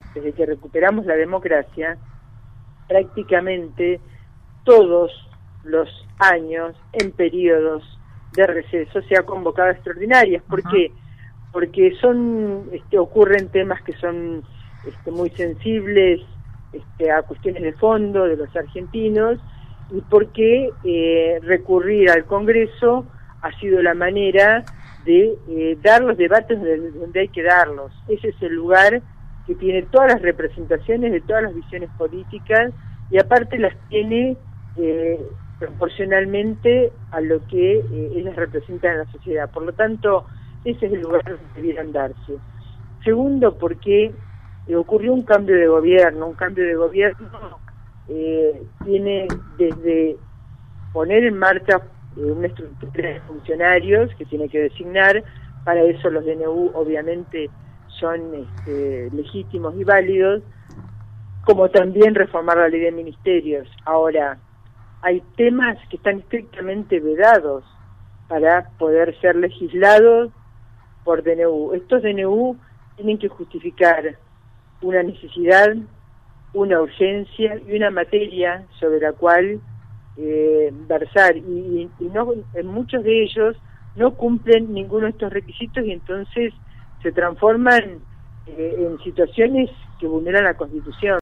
desde que recuperamos la democracia, prácticamente todos los años, en periodos de receso, se ha convocado a extraordinarias. ¿Por qué? Porque ocurren temas que son muy sensibles a cuestiones de fondo de los argentinos, y porque recurrir al Congreso ha sido la manera de dar los debates donde hay que darlos. Ese es el lugar que tiene todas las representaciones de todas las visiones políticas, y aparte las tiene proporcionalmente a lo que ellas representan en la sociedad. Por lo tanto, ese es el lugar donde debieran darse. Segundo, porque ocurrió un cambio de gobierno. Un cambio de gobierno tiene desde poner en marcha una estructura de funcionarios que tiene que designar. Para eso los DNU obviamente son legítimos y válidos, como también reformar la ley de ministerios. Ahora, hay temas que están estrictamente vedados para poder ser legislados por DNU. Estos DNU tienen que justificar una necesidad, una urgencia y una materia sobre la cual versar, y no, en muchos de ellos no cumplen ninguno de estos requisitos, y entonces se transforman en situaciones que vulneran la Constitución.